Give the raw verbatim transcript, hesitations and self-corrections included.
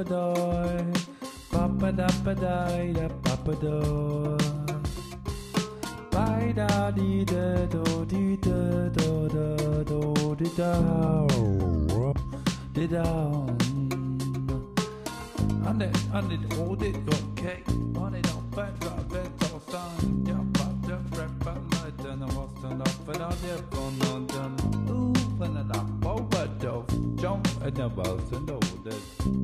doy, papa da pa da da papa do. Bye da dee da do dee da do da do dee da dee da. And it and it all it got cake on it on back got a bit of sun. Yeah, but the rap and light and I was turned up and I did on on them. Ooh, and I overdose, jump and I was and all this.